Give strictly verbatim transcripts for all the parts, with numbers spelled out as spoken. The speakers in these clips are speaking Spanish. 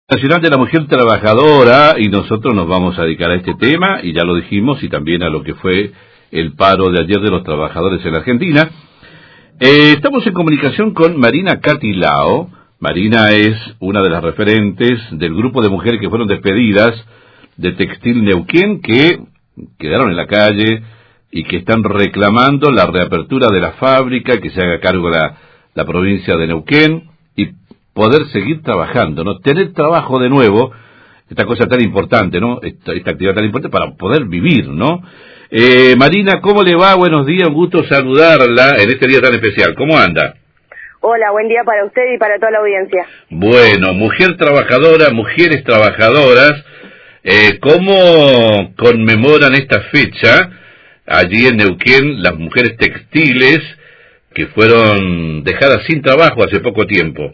Nacional de la Mujer Trabajadora, y nosotros nos vamos a dedicar a este tema, y ya lo dijimos, y también a lo que fue el paro de ayer de los trabajadores en la Argentina. Eh, estamos en comunicación con Marina Catilao. Marina es una de las referentes del grupo de mujeres que fueron despedidas de Textil Neuquén, que quedaron en la calle y que están reclamando la reapertura de la fábrica, que se haga cargo la, la provincia de Neuquén, y poder seguir trabajando, ¿no? Tener trabajo de nuevo, esta cosa tan importante, ¿no? Esta, esta actividad tan importante para poder vivir, ¿no? Eh, Marina, ¿cómo le va? Buenos días, un gusto saludarla en este día tan especial. ¿Cómo anda? Hola, buen día para usted y para toda la audiencia. Bueno, mujer trabajadora, mujeres trabajadoras, eh, ¿cómo conmemoran esta fecha allí en Neuquén las mujeres textiles que fueron dejadas sin trabajo hace poco tiempo?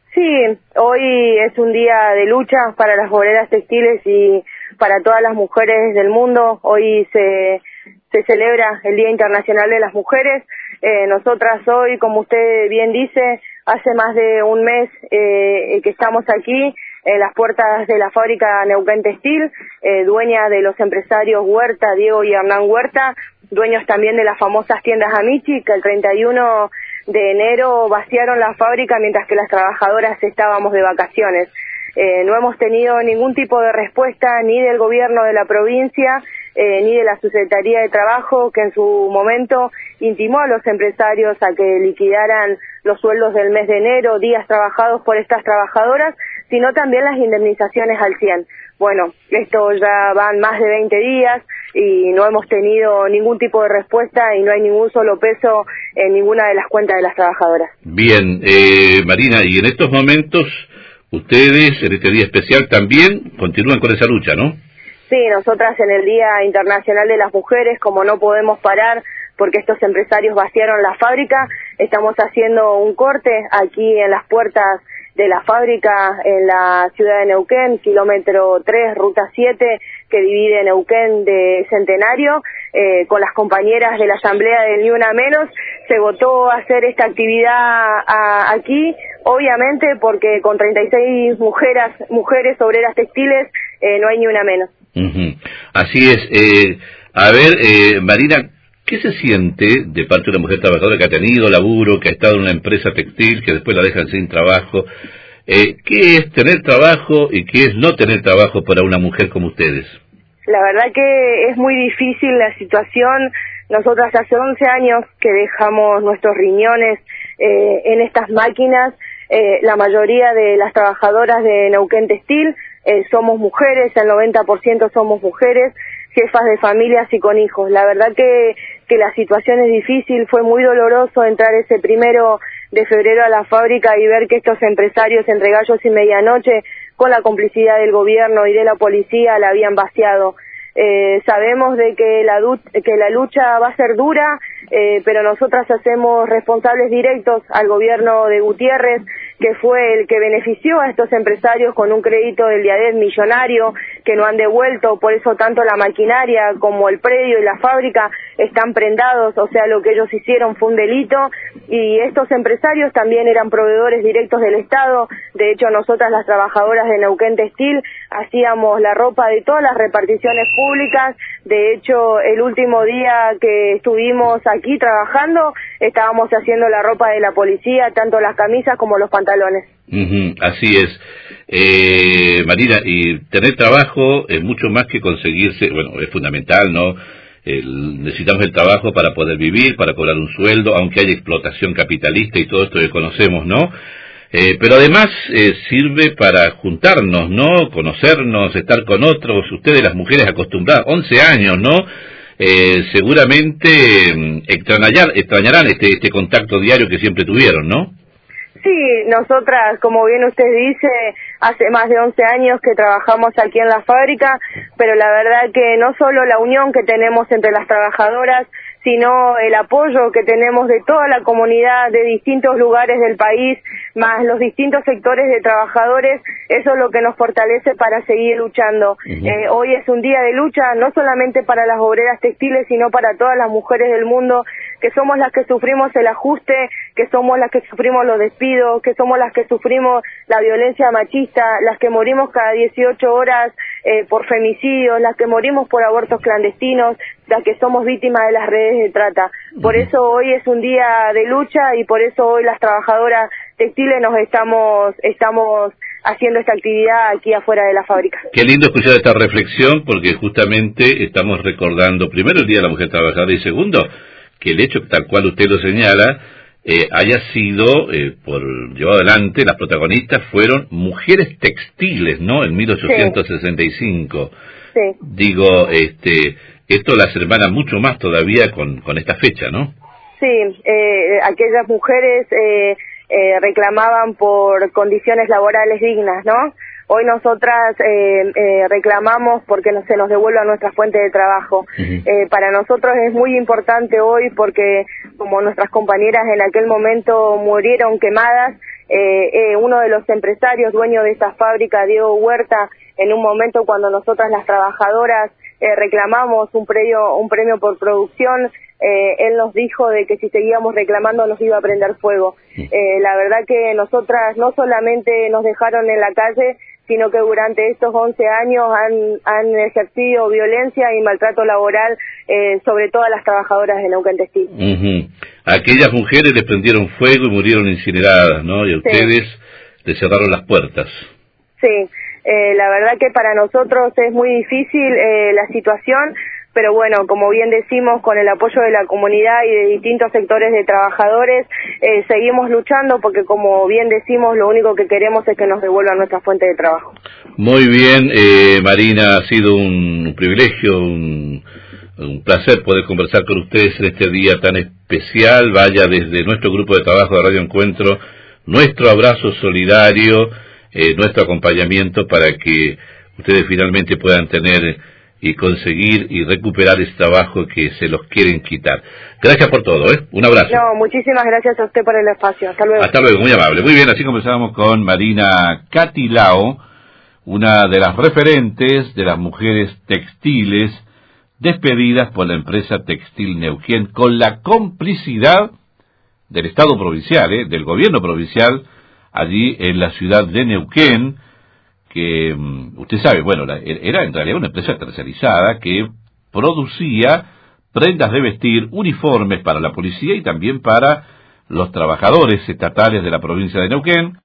Sí, hoy es un día de lucha para las obreras textiles y para todas las mujeres del mundo. Hoy se, se celebra el Día Internacional de las Mujeres. Eh, nosotras hoy, como usted bien dice, hace más de un mes eh, que estamos aquí en las puertas de la fábrica Neuquén Textil, eh, dueña de los empresarios Huerta, Diego y Hernán Huerta, dueños también de las famosas tiendas Amici, que el treinta y uno de enero vaciaron la fábrica mientras que las trabajadoras estábamos de vacaciones. Eh, no hemos tenido ningún tipo de respuesta ni del gobierno de la provincia, eh, ni de la Secretaría de Trabajo, que en su momento intimó a los empresarios a que liquidaran los sueldos del mes de enero, días trabajados por estas trabajadoras, sino también las indemnizaciones al cien. Bueno, esto ya van más de veinte días y no hemos tenido ningún tipo de respuesta y no hay ningún solo peso en ninguna de las cuentas de las trabajadoras. Bien, eh, Marina, y en estos momentos ustedes, en este día especial, también continúan con esa lucha, ¿no? Sí, nosotras en el Día Internacional de las Mujeres, como no podemos parar porque estos empresarios vaciaron la fábrica, estamos haciendo un corte aquí en las puertas de la fábrica en la ciudad de Neuquén, kilómetro tres, ruta siete, que divide Neuquén de Centenario, eh, con las compañeras de la asamblea del Ni Una Menos. Se votó hacer esta actividad a, aquí, obviamente porque con treinta y seis mujeres, mujeres obreras textiles eh, no hay ni una menos. Uh-huh. Así es. Eh, a ver, eh, Marina, ¿qué se siente de parte de una mujer trabajadora que ha tenido laburo, que ha estado en una empresa textil, que después la dejan sin trabajo? Eh, ¿Qué es tener trabajo y qué es no tener trabajo para una mujer como ustedes? La verdad que es muy difícil la situación. Nosotras hace once años que dejamos nuestros riñones eh, en estas máquinas. Eh, la mayoría de las trabajadoras de Neuquén Textil eh, somos mujeres, el noventa por ciento somos mujeres, jefas de familias y con hijos. La verdad que, que la situación es difícil, fue muy doloroso entrar ese primero de febrero a la fábrica y ver que estos empresarios entre gallos y medianoche, con la complicidad del gobierno y de la policía, la habían vaciado. Eh, sabemos de que la, que la lucha va a ser dura, eh, pero nosotras hacemos responsables directos al gobierno de Gutiérrez, que fue el que benefició a estos empresarios con un crédito del Diadet millonario que no han devuelto. Por eso tanto la maquinaria como el predio y la fábrica están prendados, o sea, lo que ellos hicieron fue un delito, y estos empresarios también eran proveedores directos del Estado. De hecho, nosotras las trabajadoras de Neuquén Textil hacíamos la ropa de todas las reparticiones públicas. De hecho, el último día que estuvimos aquí trabajando, estábamos haciendo la ropa de la policía, tanto las camisas como los pantalones. Uh-huh, así es. Eh, Marina, y tener trabajo es mucho más que conseguirse, bueno, es fundamental, ¿no? El, necesitamos el trabajo para poder vivir, para cobrar un sueldo, aunque haya explotación capitalista y todo esto que conocemos, ¿no? Eh, pero además eh, sirve para juntarnos, ¿no? Conocernos, estar con otros. Ustedes, las mujeres acostumbradas, once años, ¿no? Eh, seguramente eh, extrañar, extrañarán este, este contacto diario que siempre tuvieron, ¿no? Sí, nosotras, como bien usted dice, hace más de once años que trabajamos aquí en la fábrica, pero la verdad que no solo la unión que tenemos entre las trabajadoras, sino el apoyo que tenemos de toda la comunidad, de distintos lugares del país, más los distintos sectores de trabajadores. Eso es lo que nos fortalece para seguir luchando. Uh-huh. Eh, hoy es un día de lucha, no solamente para las obreras textiles, sino para todas las mujeres del mundo, que somos las que sufrimos el ajuste, que somos las que sufrimos los despidos, que somos las que sufrimos la violencia machista, las que morimos cada dieciocho horas eh, por femicidios, las que morimos por abortos clandestinos, las que somos víctimas de las redes de trata. Por eso hoy es un día de lucha y por eso hoy las trabajadoras textiles nos estamos estamos haciendo esta actividad aquí afuera de la fábrica. Qué lindo escuchar esta reflexión, porque justamente estamos recordando primero el Día de la Mujer Trabajadora y segundo que el hecho, tal cual usted lo señala, eh, haya sido, eh, por llevado adelante, las protagonistas fueron mujeres textiles, ¿no? En mil ochocientos sesenta y cinco. Sí. Digo, este, esto las hermana mucho más todavía con, con esta fecha, ¿no? Sí, eh, aquellas mujeres eh, eh, reclamaban por condiciones laborales dignas, ¿no? Hoy nosotras eh, eh, reclamamos porque no, se nos devuelva nuestra fuente de trabajo. Uh-huh. Eh, para nosotros es muy importante hoy porque como nuestras compañeras en aquel momento murieron quemadas, eh, eh, uno de los empresarios dueños de esta fábrica, Diego Huerta, en un momento cuando nosotras las trabajadoras eh, reclamamos un premio, un premio por producción, Eh, él nos dijo de que si seguíamos reclamando nos iba a prender fuego. Eh, la verdad que nosotras no solamente nos dejaron en la calle, sino que durante estos once años han, han ejercido violencia y maltrato laboral eh, sobre todas las trabajadoras de Neuquén Textil. Uh-huh. Aquellas mujeres les prendieron fuego y murieron incineradas, ¿no? Y a ustedes sí. les cerraron las puertas. Sí, eh, la verdad que para nosotros es muy difícil eh, la situación, pero bueno, como bien decimos, con el apoyo de la comunidad y de distintos sectores de trabajadores, eh, seguimos luchando porque como bien decimos, lo único que queremos es que nos devuelvan nuestra fuente de trabajo. Muy bien, eh, Marina, ha sido un privilegio, un, un placer poder conversar con ustedes en este día tan especial. Vaya, desde nuestro grupo de trabajo de Radio Encuentro, nuestro abrazo solidario, eh, nuestro acompañamiento para que ustedes finalmente puedan tener y conseguir y recuperar ese trabajo que se los quieren quitar. Gracias por todo, ¿eh? Un abrazo. No, muchísimas gracias a usted por el espacio. Hasta luego. Hasta luego, muy amable. Muy bien, así conversábamos con Marina Catilao, una de las referentes de las mujeres textiles despedidas por la empresa Textil Neuquén, con la complicidad del Estado provincial, ¿eh? del gobierno provincial, allí en la ciudad de Neuquén, que usted sabe, bueno, era en realidad una empresa tercerizada que producía prendas de vestir, uniformes para la policía y también para los trabajadores estatales de la provincia de Neuquén.